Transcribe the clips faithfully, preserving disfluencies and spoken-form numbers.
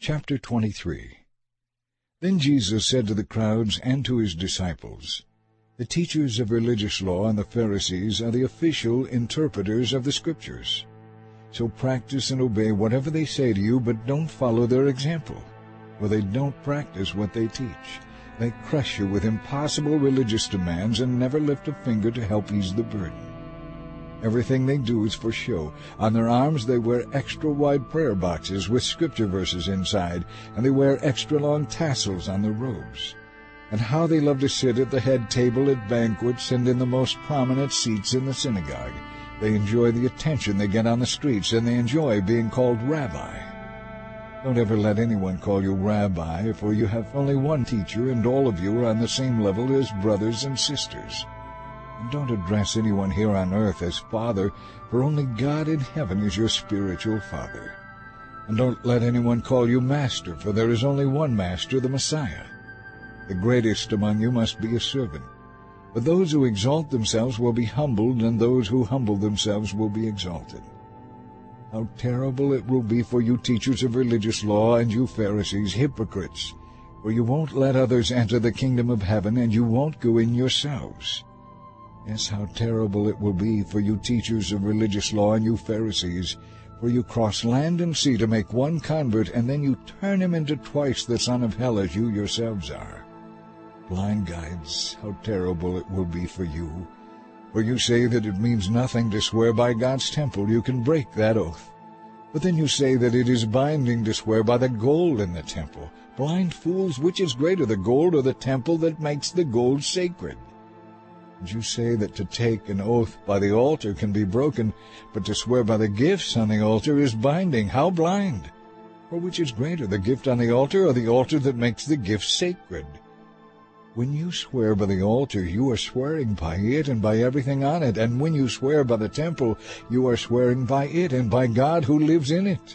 Chapter twenty-three. Then Jesus said to the crowds and to his disciples, "The teachers of religious law and the Pharisees are the official interpreters of the Scriptures. So practice and obey whatever they say to you, but don't follow their example, for they don't practice what they teach. They crush you with impossible religious demands and never lift a finger to help ease the burden. Everything they do is for show. On their arms they wear extra-wide prayer boxes with scripture verses inside, and they wear extra-long tassels on their robes. And how they love to sit at the head table at banquets and in the most prominent seats in the synagogue. They enjoy the attention they get on the streets, and they enjoy being called rabbi. Don't ever let anyone call you rabbi, for you have only one teacher, and all of you are on the same level as brothers and sisters. And don't address anyone here on earth as Father, for only God in heaven is your spiritual Father. And don't let anyone call you Master, for there is only one Master, the Messiah. The greatest among you must be a servant. But those who exalt themselves will be humbled, and those who humble themselves will be exalted. How terrible it will be for you teachers of religious law and you Pharisees, hypocrites! For you won't let others enter the kingdom of heaven, and you won't go in yourselves. Yes, how terrible it will be for you teachers of religious law and you Pharisees, for you cross land and sea to make one convert, and then you turn him into twice the son of hell as you yourselves are. Blind guides, how terrible it will be for you! For you say that it means nothing to swear by God's temple. You can break that oath. But then you say that it is binding to swear by the gold in the temple. Blind fools, which is greater, the gold or the temple that makes the gold sacred? And you say that to take an oath by the altar can be broken, but to swear by the gifts on the altar is binding. How blind! For which is greater, the gift on the altar or the altar that makes the gift sacred? When you swear by the altar, you are swearing by it and by everything on it. And when you swear by the temple, you are swearing by it and by God who lives in it.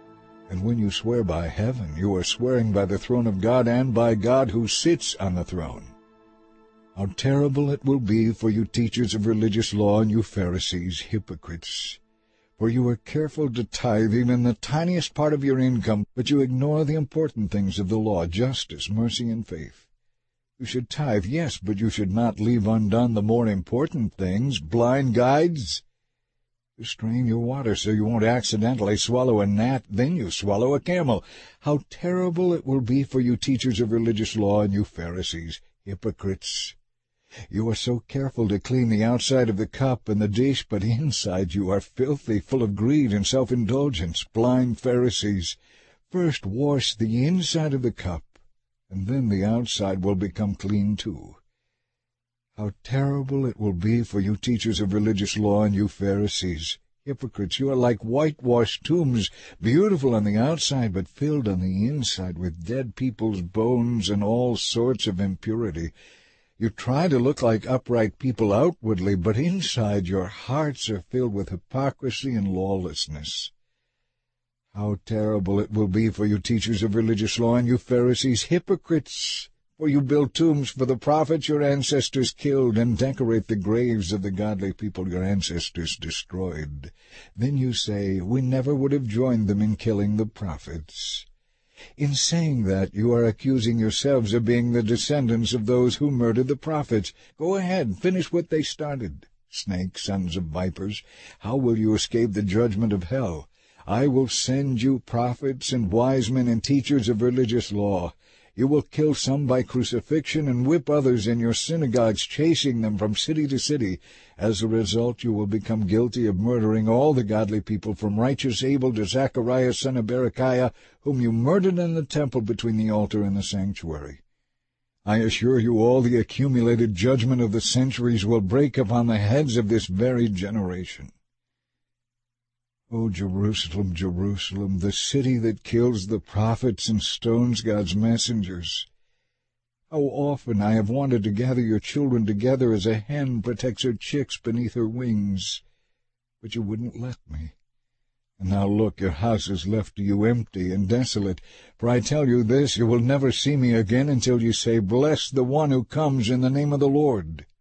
And when you swear by heaven, you are swearing by the throne of God and by God who sits on the throne. How terrible it will be for you teachers of religious law and you Pharisees, hypocrites! For you are careful to tithe even the tiniest part of your income, but you ignore the important things of the law, justice, mercy, and faith. You should tithe, yes, but you should not leave undone the more important things. Blind guides! You strain your water so you won't accidentally swallow a gnat, then you swallow a camel. How terrible it will be for you teachers of religious law and you Pharisees, hypocrites! You are so careful to clean the outside of the cup and the dish, but inside you are filthy, full of greed and self-indulgence. Blind Pharisees! First wash the inside of the cup, and then the outside will become clean too. How terrible it will be for you teachers of religious law and you Pharisees, hypocrites! You are like whitewashed tombs, beautiful on the outside, but filled on the inside with dead people's bones and all sorts of impurity. You try to look like upright people outwardly, but inside your hearts are filled with hypocrisy and lawlessness. How terrible it will be for you teachers of religious law and you Pharisees, hypocrites! For you build tombs for the prophets your ancestors killed, and decorate the graves of the godly people your ancestors destroyed. Then you say, we never would have joined them in killing the prophets. In saying that, you are accusing yourselves of being the descendants of those who murdered the prophets. Go ahead, finish what they started. Snakes, sons of vipers, how will you escape the judgment of hell? I will send you prophets and wise men and teachers of religious law. You will kill some by crucifixion and whip others in your synagogues, chasing them from city to city. As a result, you will become guilty of murdering all the godly people, from righteous Abel to Zacharias, son of Berechiah, whom you murdered in the temple between the altar and the sanctuary. I assure you all the accumulated judgment of the centuries will break upon the heads of this very generation. O Jerusalem, Jerusalem, the city that kills the prophets and stones God's messengers! How often I have wanted to gather your children together as a hen protects her chicks beneath her wings, but you wouldn't let me. And now look, your house is left to you empty and desolate, for I tell you this, you will never see me again until you say, Bless the one who comes in the name of the Lord.